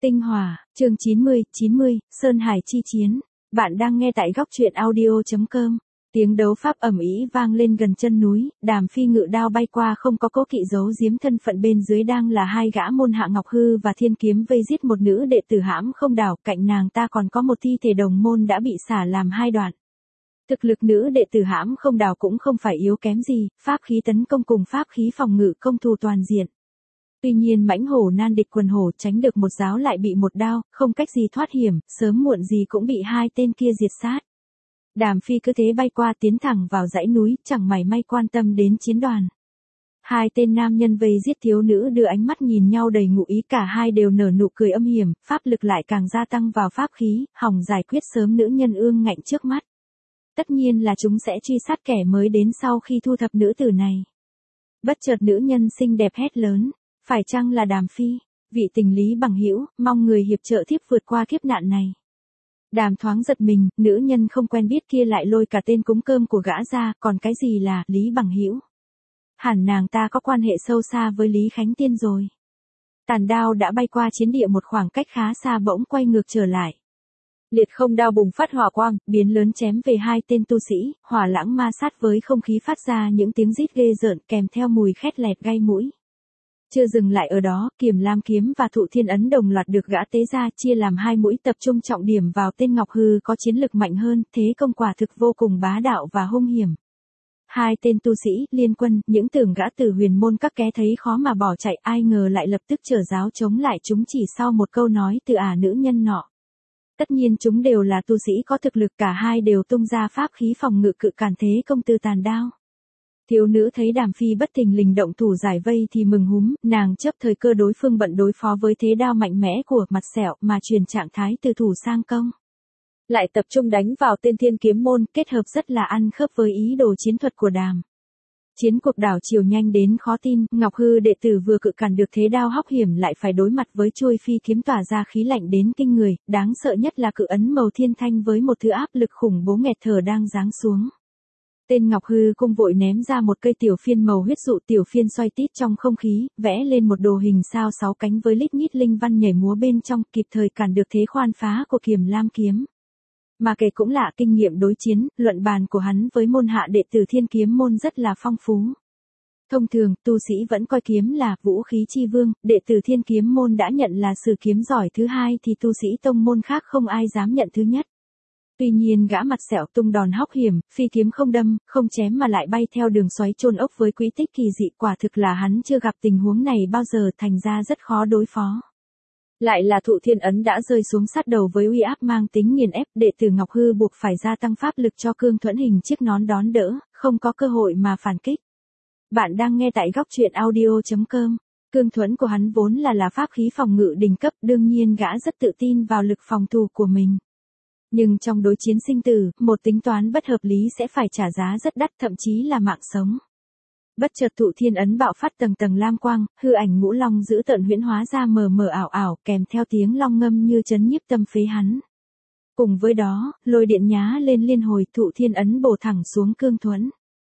Tinh Hòa, chương 90, Sơn Hải chi chiến. Bạn đang nghe tại góc truyện audio.com. Tiếng đấu pháp ầm ĩ vang lên gần chân núi, Đàm Phi ngự đao bay qua không có cố kỵ giấu giếm thân phận, bên dưới đang là hai gã môn hạ Ngọc Hư và Thiên Kiếm vây giết một nữ đệ tử Hãm Không Đảo, cạnh nàng ta còn có một thi thể đồng môn đã bị xả làm hai đoạn. Thực lực nữ đệ tử Hãm Không Đảo cũng không phải yếu kém gì, pháp khí tấn công cùng pháp khí phòng ngự công thù toàn diện. Tuy nhiên mãnh hổ nan địch quần hổ, tránh được một giáo lại bị một đao, không cách gì thoát hiểm, sớm muộn gì cũng bị hai tên kia diệt sát. Đàm Phi cứ thế bay qua, tiến thẳng vào dãy núi, chẳng mảy may quan tâm đến chiến đoàn. Hai tên nam nhân vây giết thiếu nữ đưa ánh mắt nhìn nhau đầy ngụ ý, cả hai đều nở nụ cười âm hiểm, pháp lực lại càng gia tăng vào pháp khí, hòng giải quyết sớm nữ nhân ương ngạnh trước mắt. Tất nhiên là chúng sẽ truy sát kẻ mới đến sau khi thu thập nữ tử này. Bất chợt nữ nhân xinh đẹp hét lớn, phải chăng là Đàm Phi, vị tình lý bằng hữu, mong người hiệp trợ thiếp vượt qua kiếp nạn này. Đàm thoáng giật mình, nữ nhân không quen biết kia lại lôi cả tên cúng cơm của gã ra, còn cái gì là Lý bằng hữu? Hẳn nàng ta có quan hệ sâu xa với Lý Khánh Tiên rồi. Tàn đao đã bay qua chiến địa một khoảng cách khá xa, bỗng quay ngược trở lại. Liệt không đao bùng phát hỏa quang, biến lớn chém về hai tên tu sĩ, hỏa lãng ma sát với không khí phát ra những tiếng rít ghê rợn kèm theo mùi khét lẹt gai mũi. Chưa dừng lại ở đó, Kiềm Lam kiếm và Thụ Thiên ấn đồng loạt được gã tế ra, chia làm hai mũi, tập trung trọng điểm vào tên Ngọc Hư có chiến lực mạnh hơn, thế công quả thực vô cùng bá đạo và hung hiểm. Hai tên tu sĩ, liên quân, những tưởng gã từ huyền môn các ké thấy khó mà bỏ chạy, ai ngờ lại lập tức trở giáo chống lại chúng chỉ sau một câu nói từ nữ nhân nọ. Tất nhiên chúng đều là tu sĩ có thực lực, cả hai đều tung ra pháp khí phòng ngự cự cản thế công từ tàn đao. Thiếu nữ thấy Đàm Phi bất thình lình động thủ giải vây thì mừng húm, nàng chấp thời cơ đối phương bận đối phó với thế đao mạnh mẽ của Mặt Sẹo mà truyền trạng thái từ thủ sang công. Lại tập trung đánh vào tên Thiên Kiếm môn, kết hợp rất là ăn khớp với ý đồ chiến thuật của Đàm. Chiến cuộc đảo chiều nhanh đến khó tin, Ngọc Hư đệ tử vừa cự cản được thế đao hóc hiểm lại phải đối mặt với chuôi phi kiếm tỏa ra khí lạnh đến kinh người, đáng sợ nhất là cự ấn màu thiên thanh với một thứ áp lực khủng bố nghẹt thở đang giáng xuống. Tên Ngọc Hư cung vội ném ra một cây tiểu phiên màu huyết dụ, tiểu phiên xoay tít trong không khí, vẽ lên một đồ hình sao sáu cánh với lít nhít linh văn nhảy múa bên trong, kịp thời cản được thế khoan phá của Kiềm Lam kiếm. Mà kể cũng lạ, kinh nghiệm đối chiến, luận bàn của hắn với môn hạ đệ tử Thiên Kiếm môn rất là phong phú. Thông thường, tu sĩ vẫn coi kiếm là vũ khí chi vương, đệ tử Thiên Kiếm môn đã nhận là sử kiếm giỏi thứ hai thì tu sĩ tông môn khác không ai dám nhận thứ nhất. Tuy nhiên gã Mặt Sẹo tung đòn hóc hiểm, phi kiếm không đâm, không chém mà lại bay theo đường xoáy chôn ốc với quỹ tích kỳ dị, quả thực là hắn chưa gặp tình huống này bao giờ, thành ra rất khó đối phó. Lại là Thụ Thiên ấn đã rơi xuống sát đầu với uy áp mang tính nghiền ép, đệ tử Ngọc Hư buộc phải gia tăng pháp lực cho Cương Thuẫn hình chiếc nón đón đỡ, không có cơ hội mà phản kích. Bạn đang nghe tại góc truyện audio.com. Cương Thuẫn của hắn vốn là pháp khí phòng ngự đỉnh cấp, đương nhiên gã rất tự tin vào lực phòng thủ của mình. Nhưng trong đối chiến sinh tử, một tính toán bất hợp lý sẽ phải trả giá rất đắt, thậm chí là mạng sống. Bất chợt Thụ Thiên ấn bạo phát tầng tầng lam quang, hư ảnh ngũ long dữ tợn huyễn hóa ra mờ mờ ảo ảo, kèm theo tiếng long ngâm như chấn nhiếp tâm phế hắn. Cùng với đó, lôi điện nhá lên liên hồi, Thụ Thiên ấn bổ thẳng xuống Cương Thuẫn.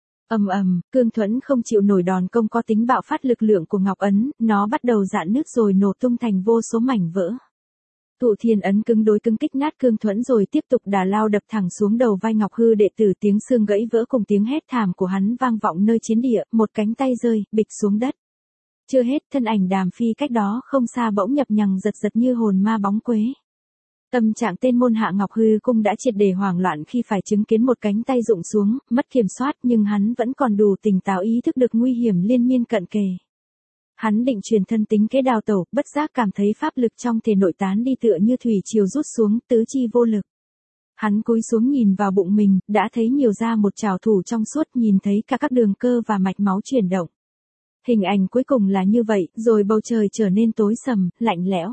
Ầm ầm, Cương Thuẫn không chịu nổi đòn công có tính bạo phát lực lượng của Ngọc ấn, nó bắt đầu rạn nứt rồi nổ tung thành vô số mảnh vỡ. Thụ Thiên ấn cứng đối cứng kích nát Cương Thuẫn rồi tiếp tục đà lao đập thẳng xuống đầu vai Ngọc Hư đệ tử, tiếng xương gãy vỡ cùng tiếng hét thảm của hắn vang vọng nơi chiến địa, một cánh tay rơi, bịch xuống đất. Chưa hết, thân ảnh Đàm Phi cách đó không xa bỗng nhập nhằng giật giật như hồn ma bóng quế. Tâm trạng tên môn hạ Ngọc Hư cung đã triệt để hoảng loạn khi phải chứng kiến một cánh tay rụng xuống, mất kiểm soát, nhưng hắn vẫn còn đủ tỉnh táo ý thức được nguy hiểm liên miên cận kề. Hắn định truyền thân tính kế đào tẩu, bất giác cảm thấy pháp lực trong thể nội tán đi tựa như thủy triều rút xuống, tứ chi vô lực. Hắn cúi xuống nhìn vào bụng mình, đã thấy nhiều ra một trảo thủ trong suốt, nhìn thấy cả các đường cơ và mạch máu chuyển động. Hình ảnh cuối cùng là như vậy, rồi bầu trời trở nên tối sầm, lạnh lẽo.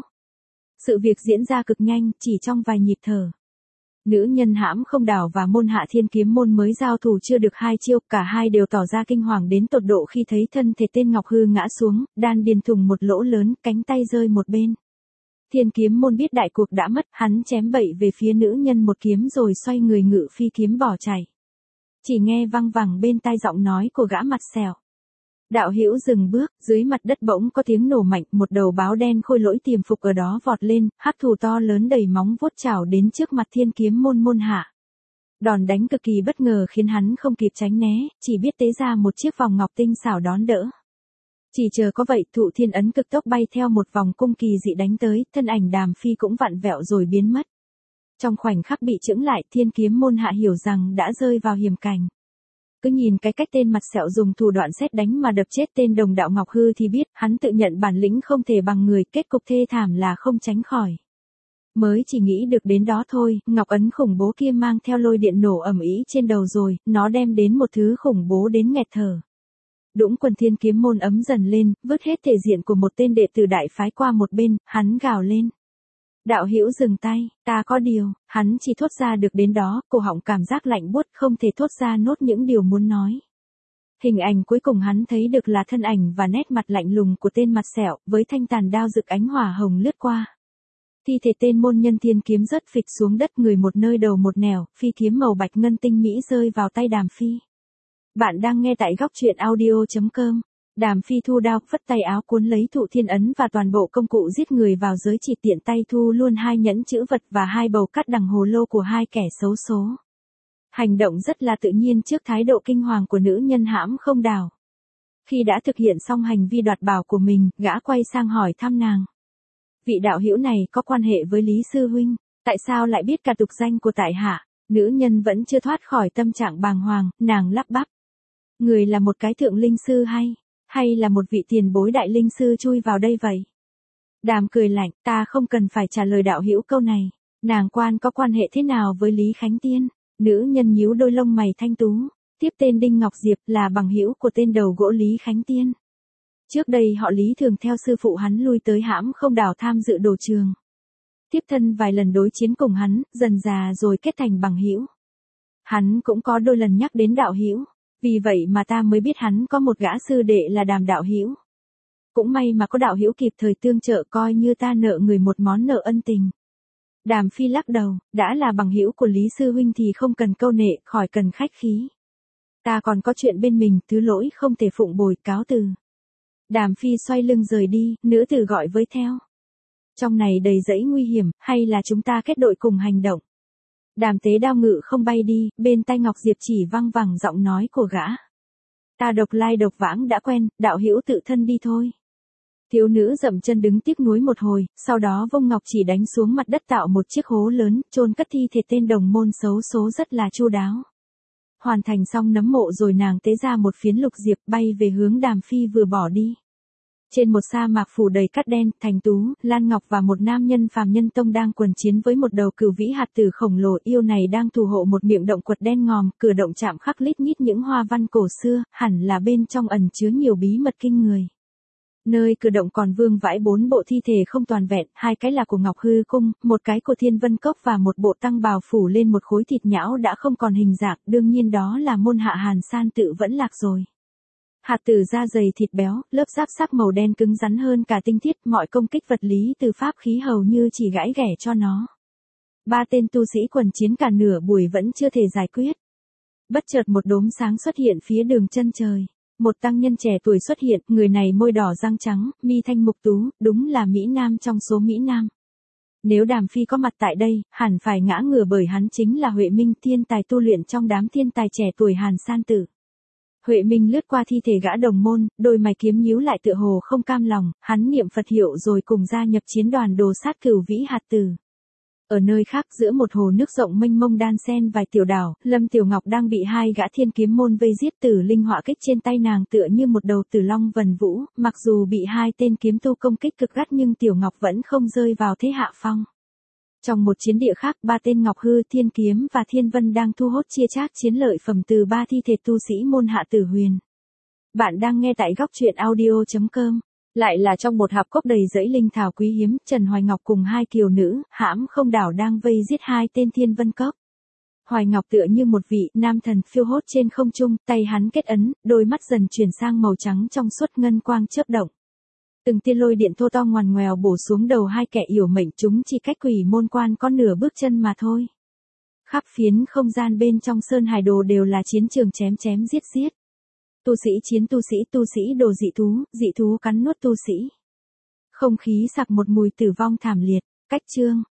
Sự việc diễn ra cực nhanh, chỉ trong vài nhịp thở. Nữ nhân Hãm Không Đảo và môn hạ Thiên Kiếm môn mới giao thủ chưa được hai chiêu, cả hai đều tỏ ra kinh hoàng đến tột độ khi thấy thân thể tên Ngọc Hư ngã xuống, đan điền thủng một lỗ lớn, cánh tay rơi một bên. Thiên Kiếm môn biết đại cuộc đã mất, hắn chém bậy về phía nữ nhân một kiếm rồi xoay người ngự phi kiếm bỏ chạy. Chỉ nghe văng vẳng bên tai giọng nói của gã Mặt Sẹo. Đạo Hữu dừng bước, dưới mặt đất bỗng có tiếng nổ mạnh, một đầu báo đen khôi lỗi tiềm phục ở đó vọt lên, hắc thù to lớn đầy móng vuốt chảo đến trước mặt Thiên Kiếm Môn môn hạ. Đòn đánh cực kỳ bất ngờ khiến hắn không kịp tránh né, chỉ biết tế ra một chiếc vòng ngọc tinh xảo đón đỡ. Chỉ chờ có vậy, Thụ Thiên ấn cực tốc bay theo một vòng cung kỳ dị đánh tới, thân ảnh Đàm Phi cũng vặn vẹo rồi biến mất. Trong khoảnh khắc bị chững lại, Thiên Kiếm Môn hạ hiểu rằng đã rơi vào hiểm cảnh. Cứ nhìn cái cách tên mặt sẹo dùng thủ đoạn sét đánh mà đập chết tên đồng đạo Ngọc Hư thì biết, hắn tự nhận bản lĩnh không thể bằng người, kết cục thê thảm là không tránh khỏi. Mới chỉ nghĩ được đến đó thôi, ngọc ấn khủng bố kia mang theo lôi điện nổ ầm ĩ trên đầu rồi, nó đem đến một thứ khủng bố đến nghẹt thở. Đũng Quần Thiên Kiếm Môn ấm dần lên, vứt hết thể diện của một tên đệ tử đại phái qua một bên, hắn gào lên. Đạo Hữu dừng tay, ta có điều, hắn chỉ thốt ra được đến đó, cổ họng cảm giác lạnh buốt không thể thốt ra nốt những điều muốn nói. Hình ảnh cuối cùng hắn thấy được là thân ảnh và nét mặt lạnh lùng của tên mặt sẹo, với thanh tàn đao rực ánh hỏa hồng lướt qua. Thi thể tên môn nhân thiên kiếm rớt phịch xuống đất, người một nơi đầu một nẻo, phi kiếm màu bạch ngân tinh mỹ rơi vào tay Đàm Phi. Bạn đang nghe tại góc truyện audio.com. Đàm Phi thu đao, phất tay áo cuốn lấy Thụ Thiên ấn và toàn bộ công cụ giết người vào giới, chỉ tiện tay thu luôn 2 nhẫn chữ vật và 2 bầu cắt đằng hồ lô của 2 kẻ xấu số. Hành động rất là tự nhiên trước thái độ kinh hoàng của nữ nhân hãm không đảo. Khi đã thực hiện xong hành vi đoạt bảo của mình, gã quay sang hỏi thăm nàng. Vị đạo hữu này có quan hệ với Lý Sư Huynh, tại sao lại biết cả tục danh của tại hạ? Nữ nhân vẫn chưa thoát khỏi tâm trạng bàng hoàng, nàng lắp bắp. Người là một cái thượng linh sư hay là một vị tiền bối đại linh sư chui vào đây vậy? Đàm cười lạnh, ta không cần phải trả lời đạo hữu câu này. Nàng có quan hệ thế nào với Lý Khánh Tiên? Nữ nhân nhíu đôi lông mày thanh tú. Tiếp tên Đinh Ngọc Diệp là bằng hữu của tên đầu gỗ Lý Khánh Tiên. Trước đây họ Lý thường theo sư phụ hắn lui tới hãm không đảo tham dự đồ trường. Tiếp thân vài lần đối chiến cùng hắn, dần già rồi kết thành bằng hữu. Hắn cũng có đôi lần nhắc đến đạo hữu, vì vậy mà ta mới biết hắn có một gã sư đệ là Đàm đạo hữu. Cũng may mà có đạo hữu kịp thời tương trợ, coi như ta nợ người một món nợ ân tình. Đàm Phi lắc đầu, đã là bằng hữu của Lý Sư Huynh thì không cần câu nệ, khỏi cần khách khí. Ta còn có chuyện bên mình, thứ lỗi không thể phụng bồi, cáo từ. Đàm Phi xoay lưng rời đi, nữ tử gọi với theo. Trong này đầy rẫy nguy hiểm, hay là chúng ta kết đội cùng hành động? Đàm Tế đao ngự không bay đi, bên tai Ngọc Diệp chỉ văng vẳng giọng nói của gã. Ta độc lai độc vãng đã quen, đạo hữu tự thân đi thôi. Thiếu nữ dậm chân đứng tiếc nuối một hồi, sau đó vung ngọc chỉ đánh xuống mặt đất tạo một chiếc hố lớn, chôn cất thi thể tên đồng môn xấu số rất là chu đáo. Hoàn thành xong nấm mộ rồi nàng tế ra một phiến lục diệp bay về hướng Đàm Phi vừa bỏ đi. Trên một sa mạc phủ đầy cát đen, Thành Tú, Lan Ngọc và một nam nhân phàm nhân tông đang quần chiến với một đầu cửu vĩ hạt tử khổng lồ. Yêu này đang thủ hộ một miệng động quật đen ngòm, cửa động chạm khắc lít nhít những hoa văn cổ xưa, hẳn là bên trong ẩn chứa nhiều bí mật kinh người. Nơi cửa động còn vương vãi 4 bộ thi thể không toàn vẹn, 2 cái là của Ngọc Hư Cung, một cái của Thiên Vân Cốc và một bộ tăng bào phủ lên một khối thịt nhão đã không còn hình dạng, đương nhiên đó là môn hạ Hàn San Tự vẫn lạc rồi. Hạt tử da dày thịt béo, lớp giáp sắc màu đen cứng rắn hơn cả tinh thiết, mọi công kích vật lý từ pháp khí hầu như chỉ gãi ghẻ cho nó. 3 tên tu sĩ quần chiến cả nửa buổi vẫn chưa thể giải quyết. Bất chợt một đốm sáng xuất hiện phía đường chân trời. Một tăng nhân trẻ tuổi xuất hiện, người này môi đỏ răng trắng, mi thanh mục tú, đúng là Mỹ Nam trong số Mỹ Nam. Nếu Đàm Phi có mặt tại đây, hẳn phải ngã ngửa bởi hắn chính là Huệ Minh, thiên tài tu luyện trong đám thiên tài trẻ tuổi Hàn San Tử. Huệ Minh lướt qua thi thể gã đồng môn, đôi mày kiếm nhíu lại tựa hồ không cam lòng, hắn niệm Phật hiệu rồi cùng gia nhập chiến đoàn đồ sát cửu vĩ hạt tử. Ở nơi khác giữa một hồ nước rộng mênh mông đan xen vài tiểu đảo, Lâm Tiểu Ngọc đang bị 2 gã thiên kiếm môn vây giết. Tử linh họa kích trên tay nàng tựa như một đầu tử long vần vũ, mặc dù bị 2 tên kiếm tu công kích cực gắt nhưng Tiểu Ngọc vẫn không rơi vào thế hạ phong. Trong một chiến địa khác, 3 tên Ngọc Hư, Thiên Kiếm và Thiên Vân đang thu hốt chia chác chiến lợi phẩm từ 3 thi thể tu sĩ môn hạ Tử Huyền. Bạn đang nghe tại góc truyện audio.com. Lại là trong một hạp cốc đầy rẫy linh thảo quý hiếm, Trần Hoài Ngọc cùng 2 kiều nữ, hãm không đảo đang vây giết 2 tên Thiên Vân Cốc. Hoài Ngọc tựa như một vị nam thần phiêu hốt trên không trung, tay hắn kết ấn, đôi mắt dần chuyển sang màu trắng trong suốt, ngân quang chớp động. Từng tia lôi điện thô to ngoằn ngoèo bổ xuống đầu 2 kẻ yểu mệnh, chúng chỉ cách quỷ môn quan có nửa bước chân mà thôi. Khắp phiến không gian bên trong Sơn Hải Đồ đều là chiến trường chém chém giết giết. Tu sĩ chiến tu sĩ đồ dị thú cắn nuốt tu sĩ. Không khí sặc một mùi tử vong thảm liệt, cách chương.